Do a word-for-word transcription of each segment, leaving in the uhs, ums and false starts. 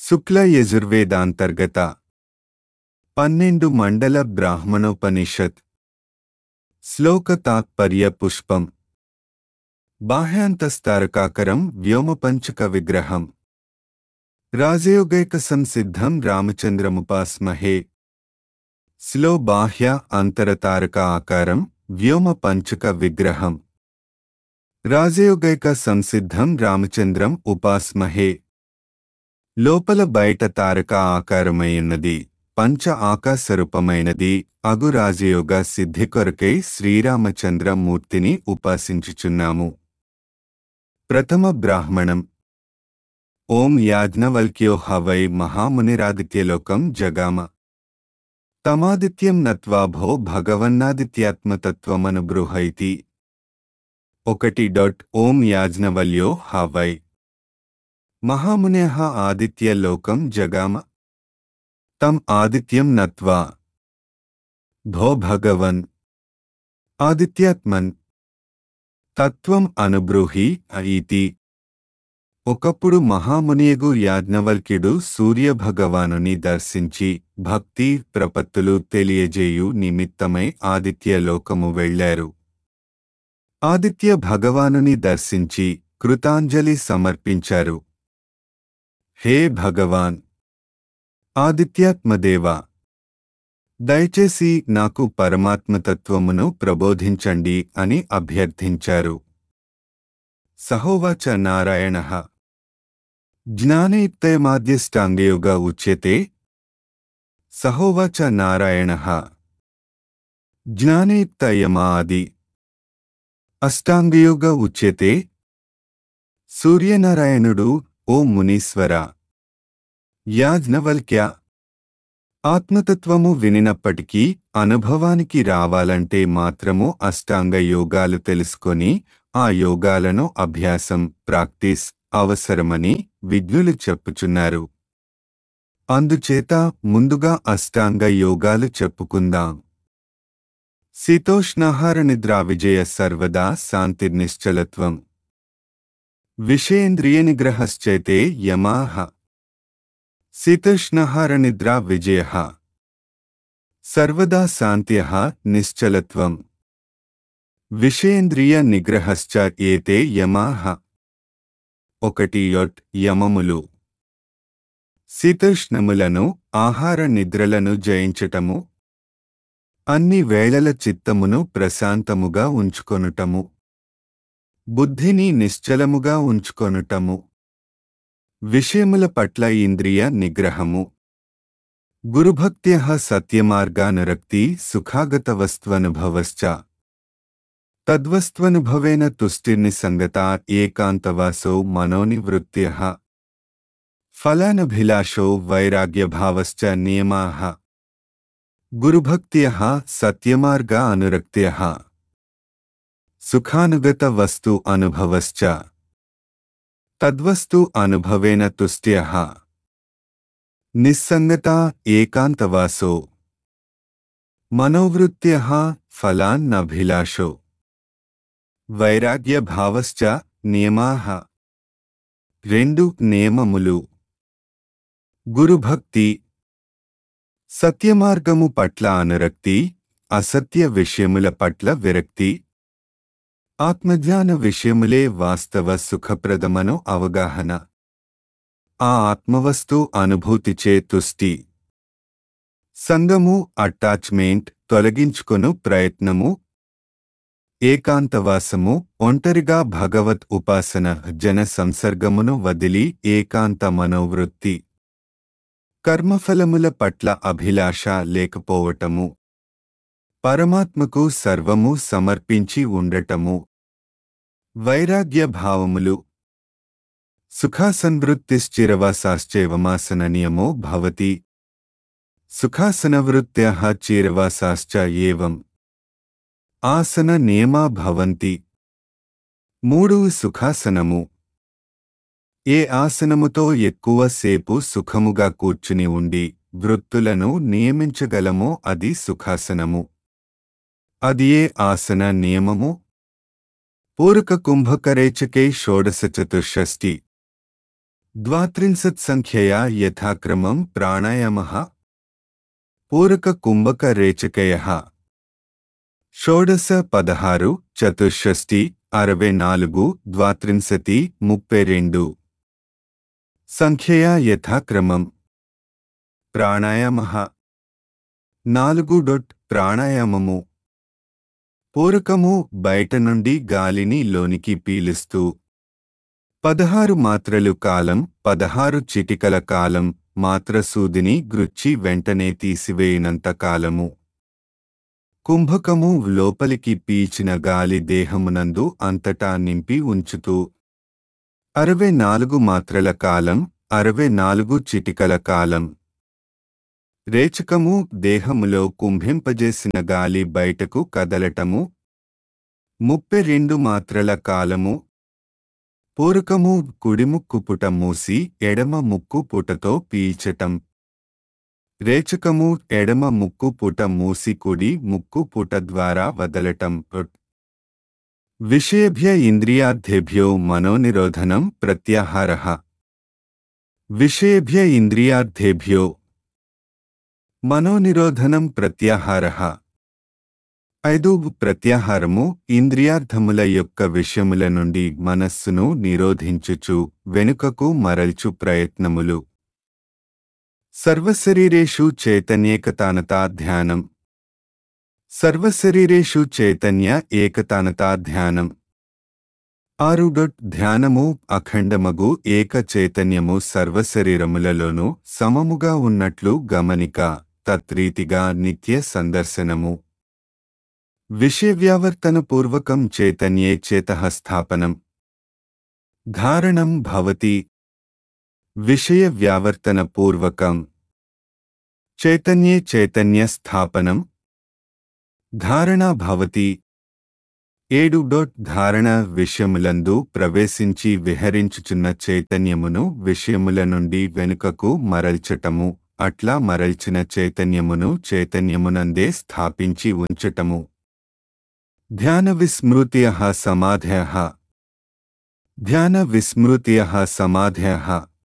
శుక్ల యజుర్వేదాంతర్గత పన్నెండు మండల బ్రాహ్మణోపనిషత్ శ్లోక తాత్పర్య పుష్పం బాహ్యాంతస్తారకాకరం వ్యోమపంచక విగ్రహం రాజయోగైక సంసిద్ధం రామచంద్రముపాస్మహే శ్లో బాహ్య అంతరతారక ఆకారం వ్యోమ పంచక విగ్రహం రాజయోగైక సంసిద్ధం రామచంద్రం ఉపాస్మహే లోపల బయట తారక ఆకారమైనది పంచ ఆకాశరూపమైనది అగు రాజయోగ సిద్ధి కొరకై శ్రీరామచంద్ర మూర్తిని ఉపాసించుచున్నాము. ప్రథమ బ్రాహ్మణం. ఓం యాజ్ఞవల్క్యో హవై మహామునిరాదిత్యలోకం జగామ తమాదిత్యం నత్వా భో భగవన్నాదిత్యాత్మతత్వమనుబృహైతి. ఒకటి డాట్ ఓం యాజ్ఞవల్యో హవై మహామునేః ఆదిత్యలోకం జగామ తం ఆదిత్యం నత్వా భో భగవన్ ఆదిత్యాత్మన్ తత్వం అనుబ్రూహి ఇతి. ఒకప్పుడు మహామునియగు యాజ్ఞవల్క్యుడు సూర్యభగవానుని దర్శించి భక్తి ప్రపత్తులు తెలియజేయు నిమిత్తమై ఆదిత్యలోకము వెళ్ళారు. ఆదిత్య భగవానుని దర్శించి కృతాంజలి సమర్పించారు. హే భగవాన్ ఆదిత్యాత్మదేవ, దయచేసి నాకు పరమాత్మతత్వమును ప్రబోధించండి అని అభ్యర్థించారు. సహోవాచ నారాయణః జ్ఞానయుక్తయమాద్యష్టాంగయోగ ఉచ్యతే. సహోవాచ నారాయణః జ్ఞానయుక్తయమాది అష్టాంగయోగ ఉచ్యతే. సూర్యనారాయణుడు ఓ మునీశ్వర యాజ్ఞవల్క్య, ఆత్మతత్వము వినినప్పటికీ అనుభవానికి రావాలంటే మాత్రము అష్టాంగ యోగాలు తెలుసుకొని ఆ యోగాలను అభ్యాసం ప్రాక్టీస్ అవసరమని విజ్ఞులు చెప్పుచున్నారు. అందుచేత ముందుగా అష్టాంగ యోగాలు చెప్పుకుందాం. శీతోష్ణాహార నిద్రా విజయ సర్వదా శాంతిర్నిశ్చలత్వం విషయేంద్రియ నిగ్రహశ్చైతే యమాః. శీతోష్ణాహార నిద్రా విజయః సర్వదా శాంత్యః నిశ్చలత్వం విషయేంద్రియ నిగ్రహశ్చ ఏతే యమాః. ఒకటి యొట్ యమములు శీతోష్ణములను ఆహార నిద్రలను జయించటము, అన్ని వేళల చిత్తమును ప్రశాంతముగా ఉంచుకొనుటము, బుద్ధిని నిశ్చలముగా ఉంచుకొనుటము, విషయముల పట్ల ఇంద్రియ నిగ్రహము, గురుభక్త్యః సత్యమార్గానురక్తి సుఖాగతవస్త్వనుభవశ్చ తద్వస్త్వనుభవేన తుష్టిర్నిసంగతా ఏకాంతవాసో మనోనివృత్త్యః ఫలానభిలాషో వైరాగ్యభావశ్చ నియమాః. గురుభక్త్యః సత్యమార్గ అనురక్త్యః సుఖానుగత వస్తు అనుభవశ్చ తద్వస్తు అనుభవేన తుష్ట్యః నిస్సంగతా ఏకాంతవాసో మనోవృత్త్యః ఫలాన్నభిలాషో వైరాగ్య భావశ్చ నియమాః. రెండు నియమములు. గురుభక్తి సత్యమార్గము పట్ల అనురక్తి, అసత్య విషయముల పట్ల విరక్తి. ఆత్మజ్ఞాన విషయములే వాస్తవ సుఖప్రదమను అవగాహన. ఆ ఆత్మవస్తు అనుభూతిచే తుష్టి. సంగము అటాచ్మెంట్ తొలగించుకొను ప్రయత్నము. ఏకాంతవాసము ఒంటరిగా భగవత్ ఉపాసన జన సంసర్గమును వదిలి ఏకాంత మనోవృత్తి. కర్మఫలముల పట్ల అభిలాష లేకపోవటము. పరమాత్మకు సర్వము సమర్పించి ఉండటము. వైరాగ్య భావములు. సుఖాసన్వృత్తిశ్చిరవాసాశ్చైవమాసన నియమో భవతి. సుఖాసనవృత్త్యః చిరవాసాశ్చ ఏవం ఆసన నియమా భవంతి. మూడు సుఖాసనము. ఏ ఆసనముతో ఎక్కువ సేపు సుఖముగా కూర్చుని ఉండి వృత్తులను నియమించగలమో అది సుఖాసనము. అది ఏ ఆసన నియమము? పూరక కుంభకరేచకే షోడశ చతుషష్ఠి द्वात्रिंशत्सङ्ख्यया यथाक्रमं प्राणायामः पूरककुम्भकरेचकयः షోడశ పదహారు చతుషష్టి అరవై నాలుగు ద్వాత్రింశతి ముప్పై రెండు సంఖ్యయా యథాక్రమం ప్రాణాయామః నాలుగు డొట్ ప్రాణాయామము పూరకము బయట నుండి గాలిని లోనికి పీలుస్తూ పదహారు మాత్రలు కాలం పదహారు చిటికల కాలం మాత్ర సూదిని గ్రుచ్చి వెంటనే తీసివేయనంత కాలము కుంభకము లోపలికి పీచిన గాలి దేహమునందు అంతటా నింపి ఉంచుతూ అరవై నాలుగు మాత్రల కాలం అరవై నాలుగు చిటికల కాలం రేచకము దేహములో కుంభింపజేసిన గాలి బయటకు కదలటము ముప్పై రెండు మాత్రల కాలము పూరకము కుడిముక్కు పుట మూసి ఎడమ ముక్కు పుటతో పీల్చటం రేచకము ఎడమ ముక్కు పుట మూసి కుడి ముక్కు పుట ద్వారా వదలటం విషయేభ్య ఇంద్రియార్థేభ్యో మనోనిరోధనం ప్రత్యాహారః విషయేభ్య ఇంద్రియార్థేభ్యో మనోనిరోధనం ప్రత్యాహారః ఐదు ప్రత్యాహారము ఇంద్రియార్థముల యొక్క విషయముల నుండి మనస్సును నిరోధించుచు వెనుకకు మరల్చు ప్రయత్నములు సర్వశరీరేషు చైతన్యేకతానతా ధ్యానం సర్వశరీరేషు చైతన్య ఏకతానతా ధ్యానం ఆరు డొట్ ధ్యానము అఖండమగు ఏక చైతన్యము సర్వశరీరములలోనూ సమముగా ఉన్నట్లు గమనిక తత్రీతిగా నిత్య సందర్శనము విషయవ్యావర్తనపూర్వకం చైతన్యే చేతః స్థాపనం ధారణం భవతి విషయవ్యావర్తనపూర్వకం చైతన్యే చైతన్య స్థాపనం ధారణా భవతి ఏడు డొట్ ధారణ విషయములందు ప్రవేశించి విహరించుచున్న చైతన్యమును విషయముల నుండి వెనుకకు మరల్చటము అట్లా మరల్చిన చైతన్యమును చైతన్యమునందే స్థాపించి ఉంచటము ధ్యాన విస్మృత్యః సమాధయః ధ్యాన విస్మృత్యః సమాధయః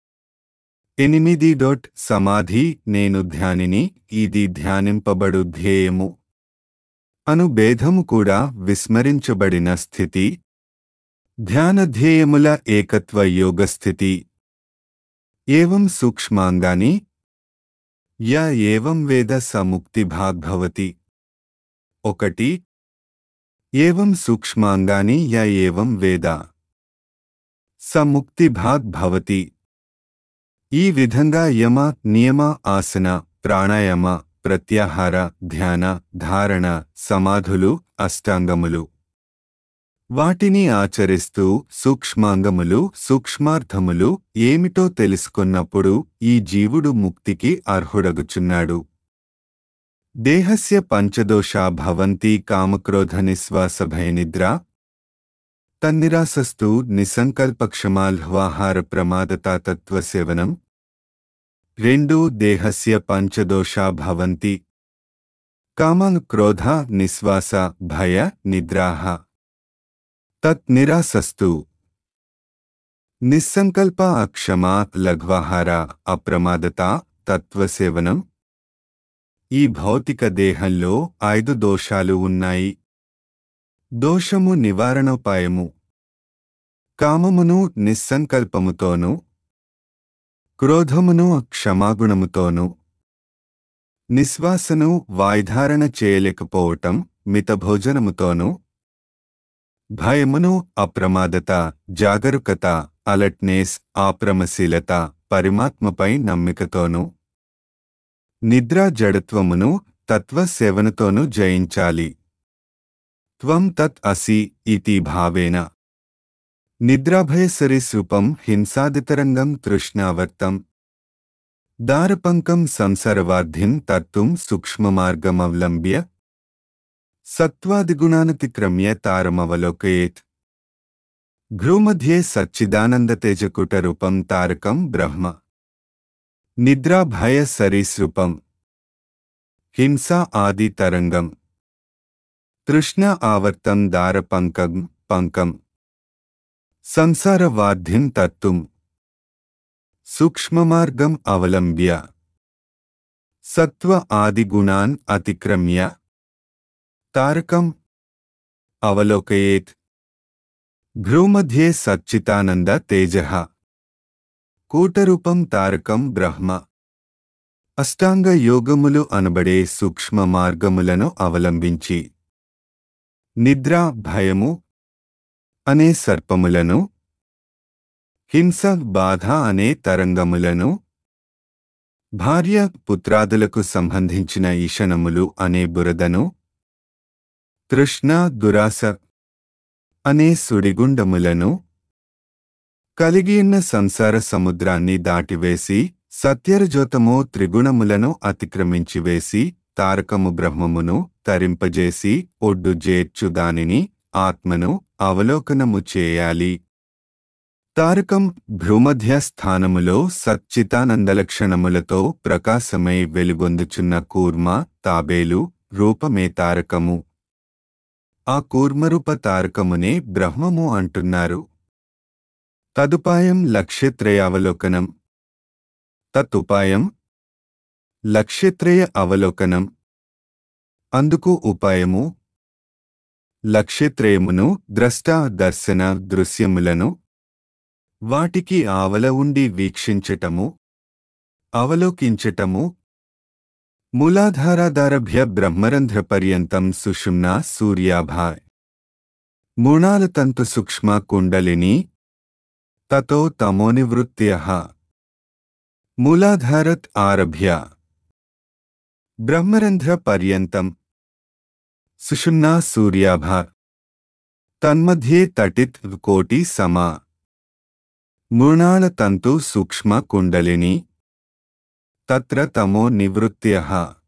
ఎనిమిది డొట్ సమాధి నేను ధ్యానిని ఇది ధ్యానింపబడు ధ్యేయము అను భేదము కూడా విస్మరించబడిన స్థితి ధ్యాన ధ్యేయముల ఏకత్వ యోగస్థితి ఏవం సూక్ష్మాంగాని యా ఏవం వేద స ముక్తిభాగ్ భవతి ఒకటి ఏవం సూక్ష్మాంగాని యా ఏవం వేద స ముక్తిభాగ్ భవతి ఈ విధంగా యమ నియమ ఆసన ప్రాణాయామ ప్రత్యాహార ధ్యాన ధారణ సమాధులు అష్టాంగములు వాటిని ఆచరిస్తూ సూక్ష్మాంగములు సూక్ష్మార్థములు ఏమిటో తెలుసుకున్నప్పుడు ఈ జీవుడు ముక్తికి అర్హుడగుచున్నాడు దేహస్య పంచదోషా భవంతి కామక్రోధ నిశ్వాసభయనిద్రా తన్నిరాసస్తు నిసంకల్పక్షమాల్హ్వాహార ప్రమాదతా తత్వసేవనం రెండు దేహస్య పంచదోషా భవంతి కామ క్రోధ నిశ్వాస భయ నిద్రాః తత్ నిరాసస్తు నిస్సంకల్ప అక్షమా లఘ్వాహార అప్రమాదత తత్వసేవనం ఈ భౌతిక దేహంలో ఐదు దోషాలు ఉన్నాయి దోషము నివారణోపాయము కామమును నిస్సంకల్పముతోనూ క్రోధమును క్షమాగుణముతోనూ నిశ్వాసను వాయుధారణ చేయలేకపోవటం మితభోజనముతోనూ భయమును అప్రమాదత జాగరూకత అలర్ట్నెస్ ఆప్రమశీలత పరిమాత్మపై నమ్మికతోనూ నిద్రా జడత్వమును తత్వసేవనతోనూ జయించాలి త్వం తత్ అసి ఇతి భావేన నిద్రాభయసరిసృపం హింసాదితరంగం తృష్ణావర్తం దారపంకం సంసారవార్ధిం తర్తుం సూక్ష్మమార్గమవలంబ్య సత్వాదిగుణానతిక్రమ్య తారమవలోకయేత్ భ్రూమధ్యే సచ్చిదానందతేజకుటరూపం తారకం బ్రహ్మ నిద్రాభయ సరీసృపం హింసా ఆది తరంగం తృష్ణ ఆవర్తం దారపంకం పంకం సంసారవార్ధిం తర్తుం సూక్ష్మమార్గం అవలంబ్య సత్వ ఆదిగుణాన్ అతిక్రమ్య తారకం అవలోకయేత్ భ్రూమధ్యే సచ్చితానంద తేజః కూటరూపం తారకం బ్రహ్మ. అష్టాంగ యోగములు అనబడే సూక్ష్మ మార్గములను అవలంబించి నిద్ర భయము అనే సర్పములను, హింస బాధ అనే తరంగములను, భార్య పుత్రాదులకు సంబంధించిన ఈషణములు అనే బురదను, తృష్ణ దురాస అనే సుడిగుండములను కలిగియున్న సంసార సముద్రాన్ని దాటివేసి సత్యరజోతమో త్రిగుణములను అతిక్రమించివేసి తారకము బ్రహ్మమును తరింపజేసి ఒడ్డు జేర్చు దానిని ఆత్మను అవలోకనము చేయాలి. తారకం భ్రూమధ్య స్థానములో సచ్చితానందలక్షణములతో ప్రకాశమై వెలుగొందుచున్న కూర్మ తాబేలు రూపమే తారకము. ఆ కూర్మరూప తారకమునే బ్రహ్మము అంటున్నారు. తదుపాయం లక్ష్యత్రయ అవలోకనం. తతుపాయం లక్ష్యత్రయ అవలోకనం. అందుకు ఉపాయము లక్ష్యత్రయమును ద్రష్ట దర్శన దృశ్యములను వాటికి ఆవల ఉండి వీక్షించటము, అవలోకించటము. మూలాధారాదారభ్య బ్రహ్మరంధ్ర పర్యంతం సుషుమ్నా సూర్యాభా మూణాల తంతు సూక్ష్మ కుండలిని తతో తమోనివృత్త్యః మూలాధారత్ ఆరభ్య బ్రహ్మరంధ్ర పర్యంతం సుషుమ్నా సూర్యాభా తన్మధ్యే తటిత్ కోటి సమా మూణాల తంతు సూక్ష్మ కుండలిని తత్ర తమో నివృత్త్యః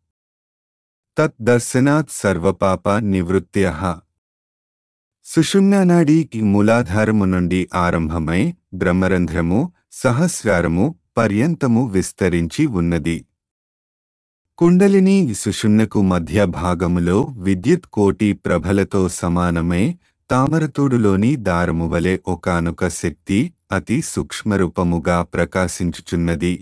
తత్ దర్శనాత్ సర్వపాప నివృత్త్యః. సుషుమ్నానాడి మూలాధారము నుండి ఆరంభమై బ్రహ్మరంధ్రము సహస్రారము పర్యంతము విస్తరించి ఉన్నది. కుండలిని సుషుమ్నకు మధ్య భాగములో విద్యుత్ కోటి ప్రభలతో సమానమై తామరతూడులోని దారము వలె ఒకానొక శక్తి అతి సూక్ష్మరూపముగా ప్రకాశించుచున్నది.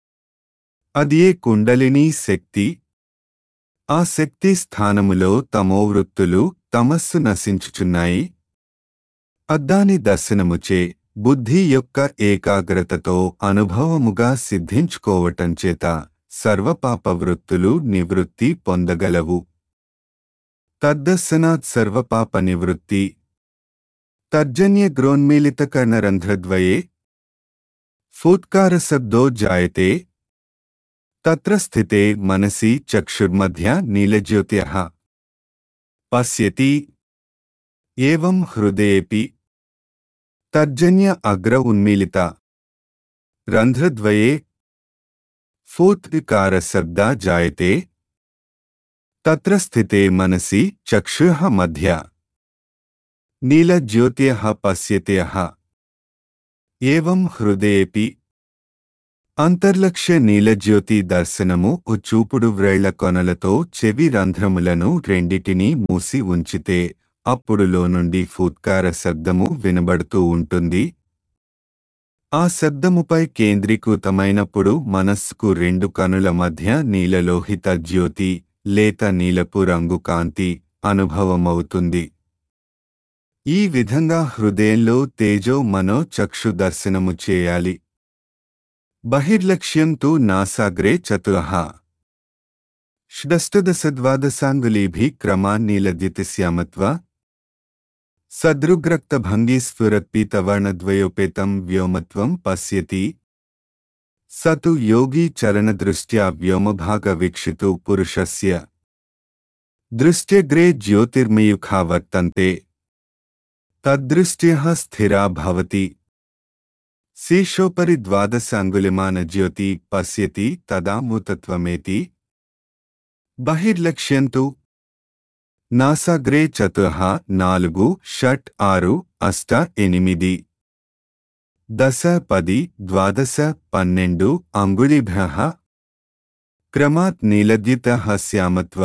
అదియే కుండలినీ శక్తి. ఆ శక్తి స్థానములో తమోవృత్తులు తమస్సు నశించుచున్నాయి. అద్దాని దర్శనముచే బుద్ధి యొక్క ఏకాగ్రతతో అనుభవముగా సిద్ధించుకోవటంచేత సర్వపాప వృత్తులు నివృత్తి పొందగలవు. తద్దర్శనాత్ సర్వపాప నివృత్తి. తర్జన్య గ్రోన్మీలిత కర్ణరంధ్రద్వయే ఫూత్కారశబ్దో జాయతే తత్ర స్థితే మనసి చక్షుర్మధ్య నీలజ్యోత్యః పశ్యతి. ఏవం హృదయేపి తర్జన్య అగ్ర ఉన్మీలిత రంధ్రద్వయే ఫూత్కారశబ్దా జాయతే తత్ర స్థితే మనసి చక్షుః మధ్య నీలజ్యోత్యః పశ్యత్యః. ఏవం హృదయేపి అంతర్లక్ష్య నీలజ్యోతి దర్శనము చూపుడు వ్రేళ్ల కొనలతో చెవి రంధ్రములను రెండిటినీ మూసి ఉంచితే అప్పుడులో నుండి ఫూత్కార శబ్దము వినబడుతూ ఉంటుంది. ఆ శబ్దముపై కేంద్రీకృతమైనప్పుడు మనస్సుకు రెండు కనుల మధ్య నీలలోహిత జ్యోతి లేత నీలపు రంగు కాంతి అనుభవమవుతుంది. ఈ విధంగా హృదయంలో తేజో మనో చక్షు దర్శనము చేయాలి. బహిర్లక్ష్యం తు నాసాగ్రే చతురః షడష్టదశద్వాదశాంగులీభిః క్రమాన్ నీలద్యుతిశ్యామత్వ సదృగ్రక్తభంగీ స్ఫురత్పీతవర్ణద్వయోపేతం వ్యోమత్వం పశ్యతి. స తు యోగీ చరణదృష్ట్యా వ్యోమభాగ వీక్షితు పురుషస్య దృష్ట్యగ్రే జ్యోతిర్మయూఖా వర్తంతే తద్దృష్ట్యః స్థిరా భవతి. శీర్షోపరి ద్వాదశాంగులిమాన జ్యోతి పశ్యతి తదా మూతత్వమేతి. బహిర్లక్ష్యంతు నాసాగ్రే చతుః నాలుగు షట్ ఆరు అష్ట ఎనిమిది దశ పది ద్వాదశ పన్నెండు అంగుళీభ్యః క్రమాత్ నీలద్యుతః శ్యామత్వ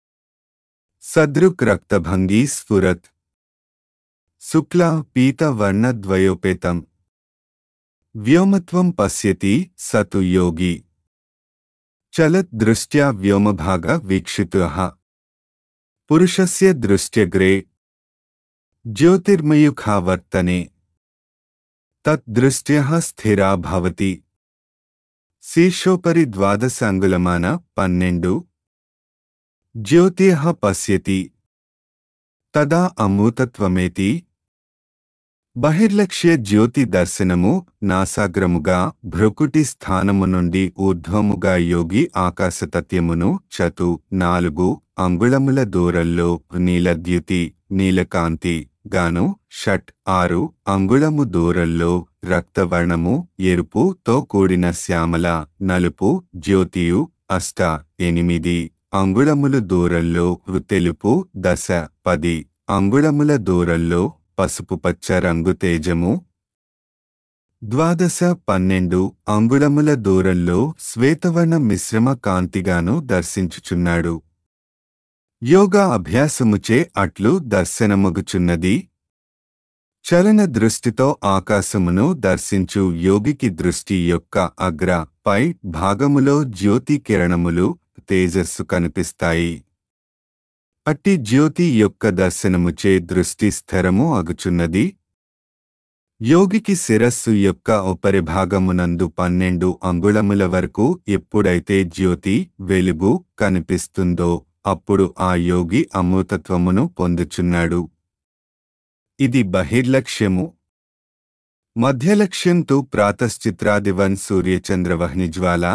సదృక్ రక్తభంగీ స్ఫురత్ శుక్ల పీత వర్ణద్వయోపేతం వ్యోమత్వం పశ్యతి సతు యోగి చలత్ దృష్ట్యా వ్యోమభాగ వీక్షితుః పురుషస్య దృష్ట్యగ్రే జ్యోతిర్మయుఖా వర్తనే తత్ దృష్ట్యః స్థిరా భవతి శీర్షోపరి ద్వాదశ అంగుళమాన పన్నెండు జ్యోతిః పశ్యతి తదా అమూతత్వమేతి బహిర్లక్ష్య జ్యోతి దర్శనము నాసాగ్రముగా భ్రుకుటి స్థానము నుండి ఊర్ధ్వముగా యోగి ఆకాశతత్యమును చతు నాలుగు అంగుళముల దూరంలో నీలద్యుతి నీలకాంతి గాను షట్ ఆరు అంగుళము దూరంలో రక్తవర్ణము ఎరుపుతో కూడిన శ్యామల నలుపు జ్యోతియు అష్ట ఎనిమిది అంగుళములు దూరంలో తెలుపు దశ పది అంగుళముల దూరంలో పసుపు పచ్చ రంగు తేజము ద్వాదశ పన్నెండు అంగుళముల దూరంలో శ్వేతవర్ణ మిశ్రమ కాంతిగాను దర్శించుచున్నాడు. యోగా అభ్యాసముచే అట్లు దర్శనమగుచున్నది. చలన దృష్టితో ఆకాశమును దర్శించు యోగికి దృష్టి యొక్క అగ్ర పై భాగములో జ్యోతి కిరణములు తేజస్సు కనిపిస్తాయి. అట్టి జ్యోతి యొక్క దర్శనముచే దృష్టి స్థిరము అగుచున్నది. యోగికి శిరస్సు యొక్క ఉపరిభాగమునందు పన్నెండు అంగుళముల వరకు ఎప్పుడైతే జ్యోతి వెలుగు కనిపిస్తుందో అప్పుడు ఆ యోగి అమృతత్వమును పొందుచున్నాడు. ఇది బహిర్లక్ష్యము. మధ్యలక్ష్యంతు ప్రాతశ్చిత్రాదివన్ సూర్యచంద్రవహ్నిజ్వాల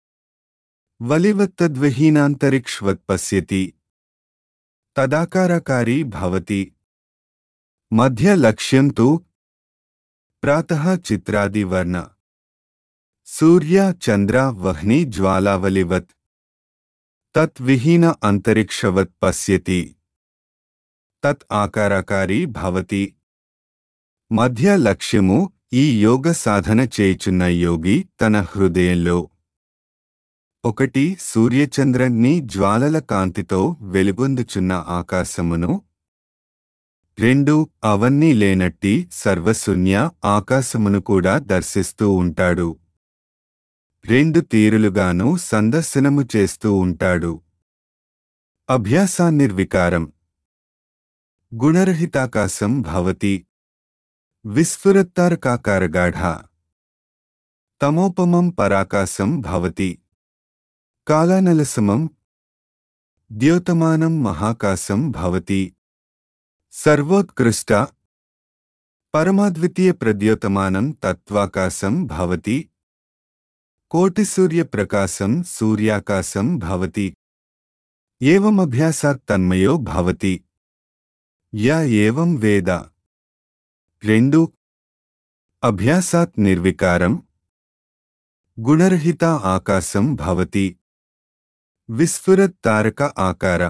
వలివత్తద్విహీనాంతరిక్ష్వత్ పశ్యతి తదాకారకారీ భవతి. మధ్య లక్ష్యంతు ప్రాతః చిత్రాదివర్ణ సూర్య చంద్ర వహ్ని జ్వాలావలివత్ తత్ విహీన అంతరిక్షవత్ పశ్యతి తత్ ఆకారకారీ భవతి. మధ్య లక్ష్యము ఈ యోగ సాధన చేయుచున్న యోగి తన హృదయంలో ఒకటి సూర్యచంద్రన్ని జ్వాలల కాంతితో వెలుగొందుచున్న ఆకాశమును, రెండు అవన్నీ లేనట్టి సర్వశూన్య ఆకాశమును కూడా దర్శిస్తూ ఉంటాడు. రెండు తీరులుగాను సందర్శనము చేస్తూ ఉంటాడు. అభ్యాసాన్నిర్వికారం గుణరహితాకాశం భవతి విస్ఫురత్తారకాకారగాఢ తమోపమం పరాకాశం భవతి కాలానలసమం ద్యోతమానం మహాకాశం భవతి సర్వోత్కృష్ట పరమాద్వితీయ ప్రద్యోతమానం తత్వాకాశం భవతి కోటిసూర్యప్రకాశం సూర్యాకాశం భవతి. ఏవమభ్యాసాత్ తన్మయో భవతి యా ఏవం వేద. రెండు అభ్యాసాత్ నిర్వికారం గుణరహిత ఆకాశం భవతి విస్ఫురత్ తారక ఆకార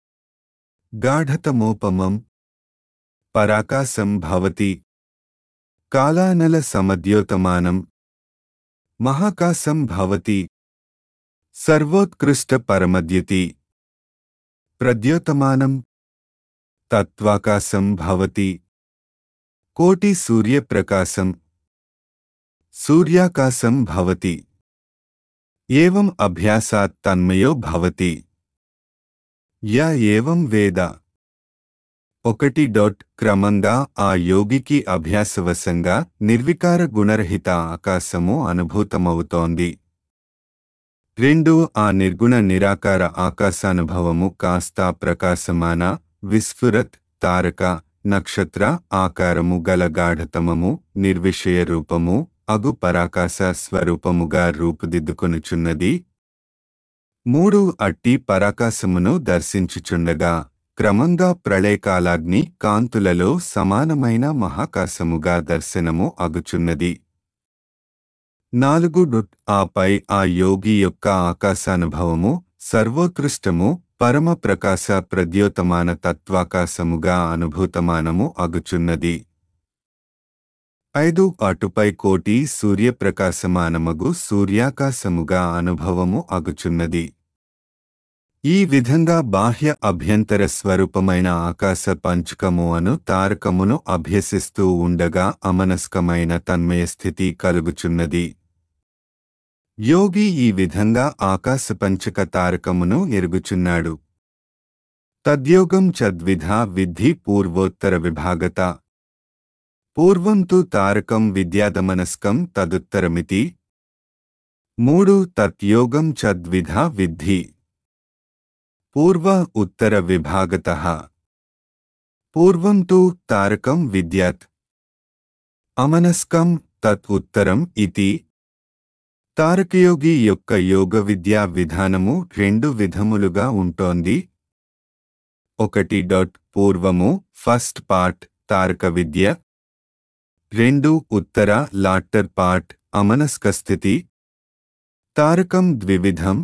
గాఢతమోపమం పరాకాశం భవతి కాలానల సమద్యోతమానం మహాకాశం భవతి సర్వోత్కృష్ట పరమద్యుతి ప్రద్యోతమానం తత్వాకాశం భవతి కోటి సూర్యప్రకాశం సూర్యాకాశం భవతి. ఏవం అభ్యాసాత్ తన్మయో భవతి యా ఏవం వేద. ఒకటి డొట్ క్రమంగా ఆ యోగికి అభ్యాసవశంగా నిర్వికార గుణరహిత ఆకాశము అనుభూతమవుతోంది. రెండు ఆ నిర్గుణ నిరాకార ఆకాశానుభవము కాస్త ప్రకాశమాన విస్ఫురత్ తారక నక్షత్ర ఆకారము గల గాఢతమము నిర్విషయ రూపము అగు పరాకాశ స్వరూపముగా రూపుదిద్దుకొనుచున్నది. మూడు అట్టి పరాకాశమును దర్శించుచుండగా క్రమంగా ప్రళయకాలాగ్ని కాంతులలో సమానమైన మహాకాశముగా దర్శనము అగుచున్నది. నాలుగు ఆపై ఆ యోగి యొక్క ఆకాశానుభవము సర్వోత్కృష్టము పరమ ప్రకాశ ప్రద్యోతమాన తత్వాకాశముగా అనుభూతమానము అగుచున్నది. ఐదు అటుపై కోటి సూర్యప్రకాశమానమగు సూర్యాకాశముగా అనుభవము అగుచున్నది. ఈ విధంగా బాహ్య అభ్యంతర స్వరూపమైన ఆకాశ పంచకము అను తారకమును అభ్యసిస్తూ ఉండగా అమనస్కమైన తన్మయ స్థితి కలుగుచున్నది. యోగి ఈ విధంగా ఆకాశ పంచక తారకమును ఎరుగుచున్నాడు. తద్యోగం చద్విధా విద్ధి పూర్వోత్తర విభాగత. పూర్వం తు తారకం విద్యాదమనస్కం తదుత్తరమితి. మూడు తత్యోగం చద్విధా విద్ధి. పూర్వ ఉత్తర విభాగతః. పూర్వం తు తారకం విద్యాత్ అమనస్కం తత్ ఉత్తరం ఇతి. తారకయోగి యొక్క యోగ విద్యా విధానము రెండు విధములుగా ఉంటోంది. ఒకటి డాట్ పూర్వము ఫస్ట్ పార్ట్ తారక విద్య. రెండు ఉత్తర లాటర్ పార్ట్ అమనస్క స్థితి. తారకం ద్వివిధం.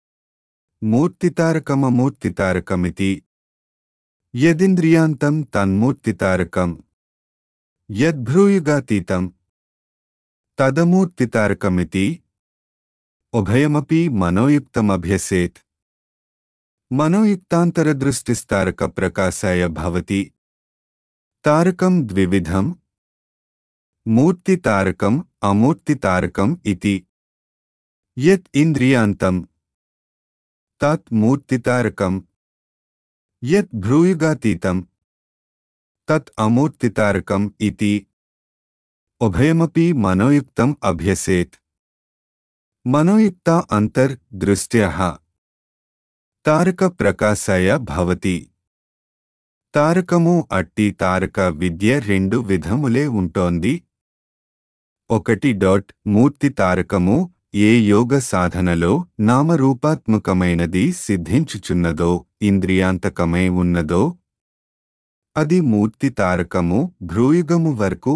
మూర్తితారకమమూర్తితారకమితి. యదింద్రియాంతం తన్మూర్తితారకం. యద్భ్రూయుగాతీతం తదమూర్తితారకమితి. ఉభయమపి మనోయుక్తమభ్యసేత్. మనోయుక్తాంతరదృష్టిస్తారక ప్రకాశాయ భవతి. తారకం ద్వివిధం. మూర్తితారకం అమూర్తితారకం ఇతి. యత్ ఇంద్రియాంతం తత్ మూర్తితారకం. యత్ భ్రూయుగాతీతం తత్ అమూర్తితారకం ఇతి. ఉభయమపి మనోయుక్తం అభ్యసేత్. మనోయుక్త అంతర్ దృష్ట్యః తారక ప్రకాశాయ భవతి. తారకము అట్టి తారక విద్య రెండు విధములే ఉంటోంది. ఒకటి డాట్ మూర్తి తారకము ఏ యోగ సాధనలో నామరూపాత్మకమైనది సిద్ధించుచున్నదో ఇంద్రియాంతకమై ఉన్నదో అది మూర్తి తారకము భ్రూయుగము వరకు.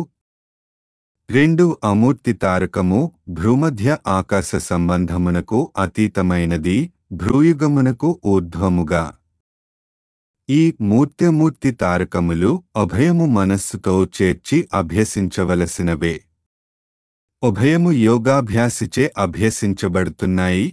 రెండు అమూర్తి తారకము భ్రూమధ్య ఆకాశ సంబంధమునకు అతీతమైనది భ్రూయుగమునకు ఊర్ధ్వముగా. ఈ మూర్త్యమూర్తి తారకములు అభయము మనస్సుతో చేర్చి అభ్యసించవలసినవే. ఉభయము యోగాభ్యాసిచే అభ్యసించబడుతున్నాయి.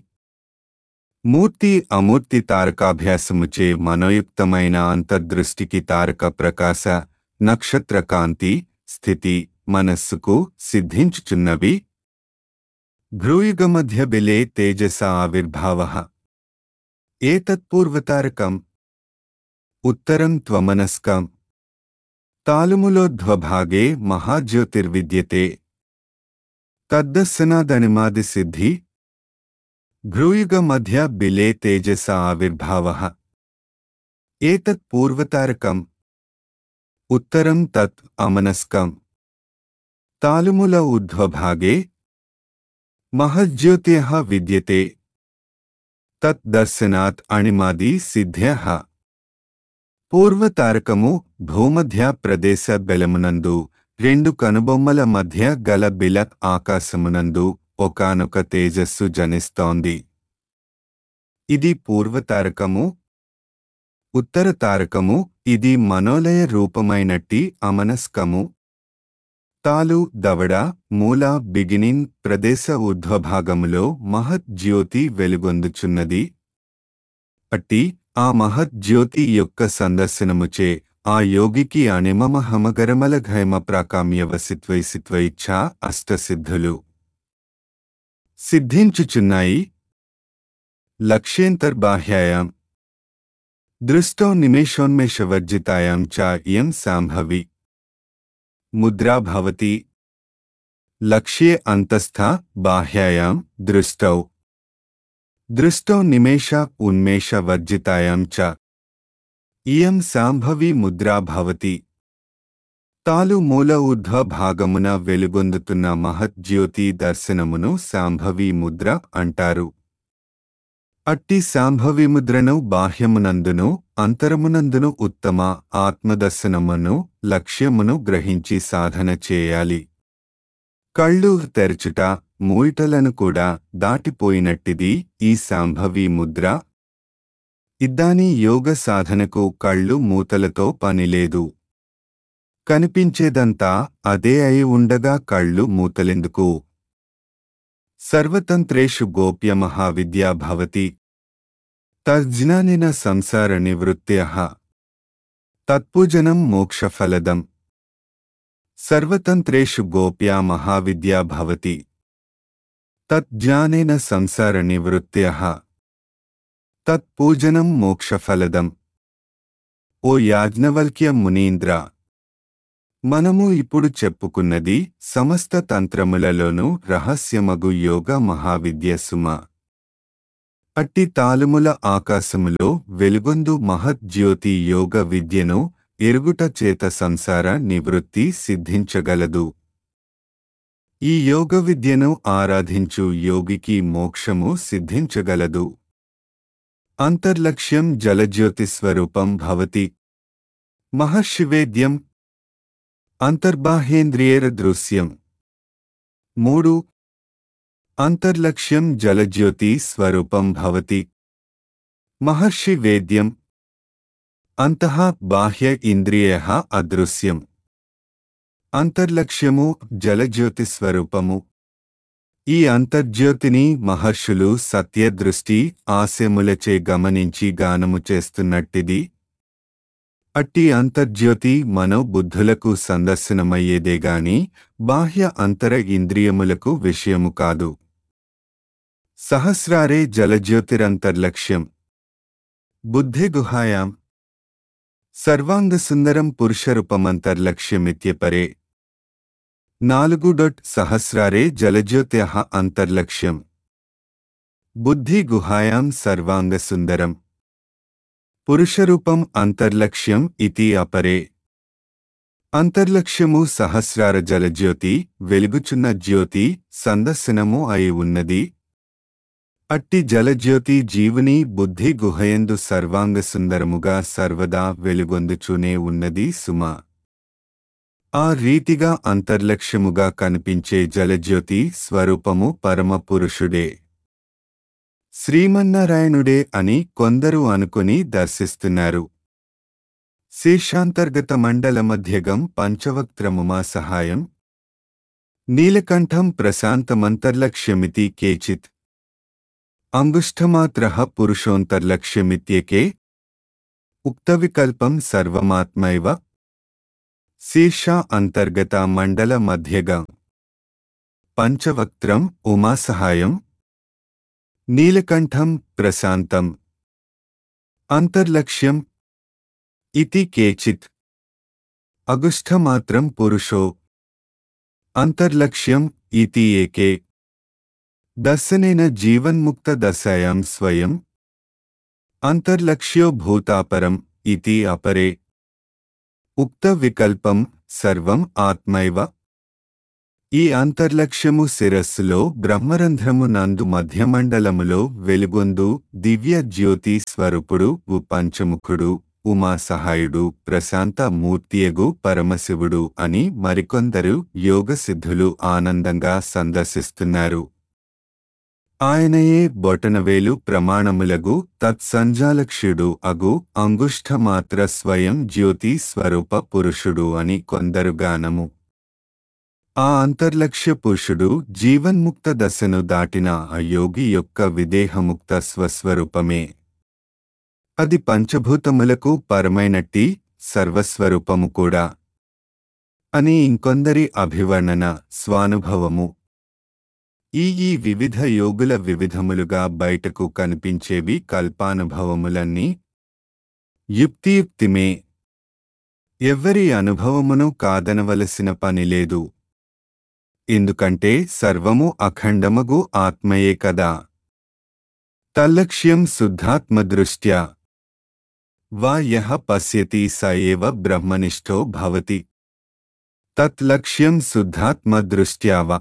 మూర్తి అమూర్తి తారకాభ్యాసముచే మనోయుక్తమైన అంతర్దృష్టికి తారక ప్రకాశ నక్షత్ర కాంతి స్థితి మనస్సుకు సిద్ధించుచున్నవి. భ్రూయుగమధ్య బిలే తేజస ఆవిర్భావః. ఏతత్పూర్వతారకం. ఉత్తరం త్వమనస్కం. తాలుములోధ్వభాగే మహాజ్యోతిర్విద్యతే. తద్దస్సనాదనిమాది సిద్ధి. భ్రూయుగ మధ్య బిలే తేజస ఆవిర్భావః. ఏతత్ పూర్వతారకం. ఉత్తరం తత్ అమనస్కం. తాలుముల ఊర్ధ్వభాగే మహజ్యోత్యః విద్యతే. తత్ దర్శనాత్ అణిమాది సిద్ధ్యః. పూర్వతారకము భూమధ్య ప్రదేశ బెలమునందు రెండు కనుబొమ్మల మధ్య గల బిల ఆకాశమునందు ఒకానొక తేజస్సు జనిస్తోంది. ఇది పూర్వతారకము. ఉత్తర తారకము ఇది మనోలయ రూపమైనట్టి అమనస్కము. తాలు దవడ మూల బిగినింగ్ ప్రదేశ ఊర్ధ్వభాగములో మహత్ జ్యోతి వెలుగొందుచున్నది. అట్టి ఆ మహత్ జ్యోతి యొక్క సందర్శనముచే ఆ యోగికి అణిమమహమగరమలఘైమ ప్రాకామ్యవసిత్వైసిత్వైచ్ఛా అష్టసిద్ధులు సిద్ధించుచున్నాయి. లక్ష్యేంతర్బాహ్యాయాం దృష్టో నిమేషోన్మేషవర్జితాయాం చ ఇయం సాంభవి ముద్రా భవతి. లక్ష్యే అంతస్థ బాహ్యాయాం దృష్టౌ. దృష్టో నిమేష ఉన్మేష వర్జితాయాం చ ఇయం సాంభవి ముద్రా భవతి. తాలు మూల ఊర్ధ్వ భాగమున వెలుగొందుతున్న మహజ్యోతి దర్శనమును సాంభవి ముద్ర అంటారు. అట్టి సాంభవి ముద్రను బాహ్యమునందును అంతరమునందును ఉత్తమ ఆత్మదర్శనమును లక్ష్యమును గ్రహించి సాధన చేయాలి. కళ్ళు తెరచుట మూయిటలను కూడా దాటిపోయినట్టిది ఈ సాంభవి ముద్ర. ఇద్దాని యోగ సాధనకు కళ్ళు మూతలతో పనిలేదు. కనిపించేదంతా అదే అయి ఉండగా కళ్ళు మూతలెందుకు? సర్వతంత్రేషు గోప్య మహావిద్యా భవతి. తజ్జ్ఞానేన సంసార నివృత్త్యః తత్పూజనం మోక్షఫలదం సర్వతంత్రేషు గోప్యా మహావిద్యా భవతి తజ్జ్ఞానేన సంసార నివృత్త్యః తత్పూజనం మోక్షఫలదం. ఓ యాజ్ఞవల్క్య మునీంద్ర, మనము ఇప్పుడు చెప్పుకున్నది సమస్త తంత్రములలోనూ రహస్యమగు యోగ మహావిద్య సుమ. అట్టి తాలుముల ఆకాశములో వెలుగొందు మహజ్యోతి యోగ విద్యను ఎరుగుట చేత సంసార నివృత్తి సిద్ధించగలదు. ఈ యోగ విద్యను ఆరాధించు యోగికి మోక్షము సిద్ధించగలదు. అంతర్లక్ష్యం జలజ్యోతిస్వరూపం భవతి. మహర్షివేద్యం అంతర్బాహ్యేంద్రియేర దృశ్యం. మూడు. అంతర్లక్ష్యం జలజ్యోతి స్వరూపం భవతి. మహర్షి వేద్యం అంతః బాహ్య ఇంద్రియః అదృశ్యం. అంతర్లక్ష్యము జలజ్యోతి స్వరూపము. ఈ అంతర్జ్యోతిని మహర్షులు సత్యదృష్టి ఆశయములచే గమనించి గానము చేస్తున్నట్టిది. అట్టి అంతర్జ్యోతి మనోబుద్ధులకు సందర్శనమయ్యేదేగాని బాహ్య అంతర ఇంద్రియములకు విషయము కాదు. సహస్రారే జలజ్యోతిరంతర్లక్ష్యం బుద్ధిగుహాయాం సర్వాంగసుందరం పురుషరూపమంతర్లక్ష్యమిత్యపరే. నాలుగు. సహస్రారే జలజ్యోత్యః అంతర్లక్ష్యం బుద్ధిగుహాయాం సర్వాంగసుందరం పురుషరూపం అంతర్లక్ష్యం ఇతి అపరే. అంతర్లక్ష్యము సహస్రార జలజ్యోతి, వెలుగుచున్న జ్యోతి సందర్శనము అయి ఉన్నది. అట్టి జలజ్యోతి జీవుని బుద్ధి గుహయందు సర్వాంగసుందరముగా సర్వదా వెలుగొందుచూనే ఉన్నది సుమ. ఆ రీతిగా అంతర్లక్ష్యముగా కనిపించే జలజ్యోతి స్వరూపము పరమ పురుషుడే, శ్రీమన్నారాయణుడే అని కొందరు అనుకుని దర్శిస్తున్నారు. శీర్షాంతర్గత మండల మధ్యగం పంచవక్త్రముమా సహాయం నీలకంఠం ప్రశాంతమంతర్లక్ష్యమితి కేచిత్ అంగుష్ఠమాత్రః పురుషోంతర్లక్ష్యమిత్యేకే ఉక్తవికల్పం సర్వమాత్మైవ. శీర్ష అంతర్గత మండల మధ్యగం పంచవక్త్రం ఉమాసహాయం నీలకంఠం ప్రశాంతం అంతర్లక్ష్యం ఇతి కేచిత్ అగుష్ఠమాత్రం పురుషో అంతర్లక్ష్యం ఇతి ఏకే దర్శనేన జీవన్ముక్త దశాయాం స్వయం అంతర్లక్ష్యో భూతాపరం ఇతి అపరే. ఉక్త వికల్పం సర్వం ఆత్మైవ. ఈ అంతర్లక్ష్యము శిరస్సులో బ్రహ్మరంధ్రము నందు మధ్యమండలములో వెలుగొందు దివ్య జ్యోతి స్వరూపుడు ఉ పంచముఖుడు ఉమాసహాయుడు ప్రశాంత మూర్తియగు పరమశివుడు అని మరికొందరు యోగసిద్ధులు ఆనందంగా సందర్శిస్తున్నారు. ఆయనయే బొటనవేలు ప్రమాణములగు తత్సంజాలక్ష్యుడు అగు అంగుష్ఠమాత్ర స్వయం జ్యోతి స్వరూప పురుషుడు అని కొందరు గానము. ఆ అంతర్లక్ష్య పురుషుడు జీవన్ముక్త దశను దాటిన ఆ యోగి యొక్క విదేహముక్త స్వస్వరూపమే. అది పంచభూతములకు పరమైనట్టి సర్వస్వరూపము కూడా అని ఇంకొందరి అభివర్ణన స్వానుభవము. ఈ ఈ వివిధ యోగుల వివిధములుగా బయటకు కనిపించేవి కల్పానుభవములన్నీ యుక్తియుక్తిమే. ఎవ్వరి అనుభవమును కాదనవలసిన పనిలేదు. ఎందుకంటే సర్వము అఖండమగు ఆత్మయే కదా. తల్లక్ష్యం శుద్ధాత్మదృష్ట్యా వా యః పశ్యతి స ఏవ బ్రహ్మనిష్టో భవతి. తత్ లక్ష్యం శుద్ధాత్మదృష్ట్యా వా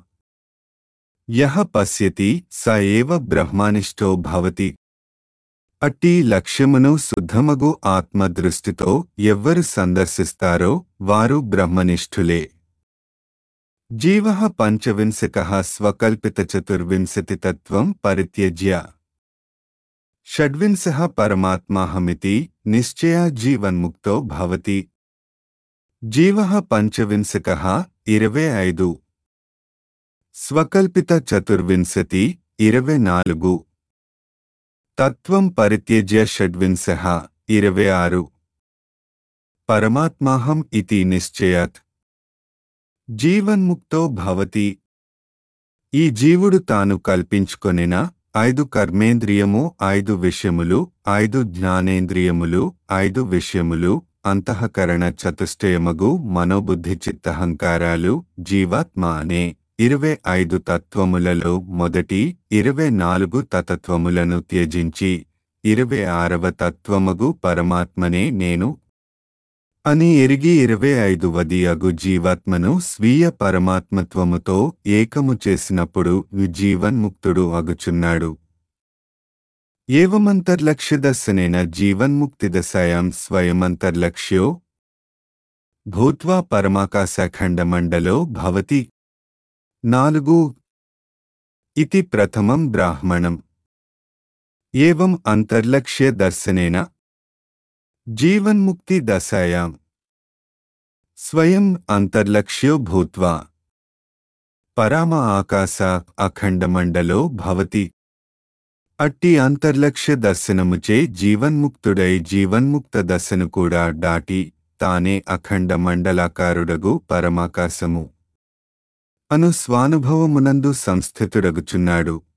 యః పశ్యతి స ఏవ బ్రహ్మనిష్టో భవతి. అట్టి లక్ష్యమును శుద్ధమగు ఆత్మదృష్టితో ఎవ్వరు సందర్శిస్తారో వారు బ్రహ్మనిష్ఠులే. జీవః పంచవింశకః స్వకల్పితచతుర్వింశతితత్వం పరిత్యజ్య షడ్వింశః పరమాత్మాహమితి నిశ్చయా జీవన్ముక్తో భవతి. జీవః పంచవింశకః ఇరవై ఐదు, స్వకల్పిత చతుర్వింశతి ఇరవై నాలుగు. తత్వం పరిత్యజ్య షడ్వింశః ఇరవై ఆరు పరమాత్మాహం ఇతి నిశ్చయాత్ జీవన్ముక్తో భవతి. ఈ జీవుడు తాను కల్పించుకొనిన ఐదు కర్మేంద్రియము, ఐదు విషయములు, ఐదు జ్ఞానేంద్రియములు, ఐదు విషయములు, అంతఃకరణ చతుష్టయమగు మనోబుద్ధి చిత్తహంకారాలు జీవాత్మ అనే ఇరవై ఐదు తత్వములలో మొదటి ఇరవై నాలుగు తతత్వములను త్యజించి ఇరవై ఆరవ తత్వమగు పరమాత్మనే నేను అని ఎరిగి ఇరవై ఐదువది అగు జీవాత్మను స్వీయ పరమాత్మత్వముతో ఏకము చేసినప్పుడు జీవన్ముక్తుడు అగుచున్నాడు. ఏవమంతర్లక్ష్యదర్శనేన జీవన్ముక్తిదశాయాం స్వయమంతర్లక్ష్యో భూత్వా పరమాకాశఖండమండలో భవతి. నాలుగు ఇతి ప్రథమం బ్రాహ్మణం. ఏవం అంతర్లక్ష్య దర్శనేన జీవన్ముక్తి దశాయాం స్వయం అంతర్లక్ష్యో భూత్వా పరమ ఆకాశ అఖండమండలో భవతి. అట్టి అంతర్లక్ష్య దర్శనముచే జీవన్ముక్తుడై జీవన్ముక్త దశను కూడా దాటి తానే అఖండ మండలాకారుడగు పరమాకాశము అను స్వానుభవమునందు సంస్థితుడగుచున్నాడు.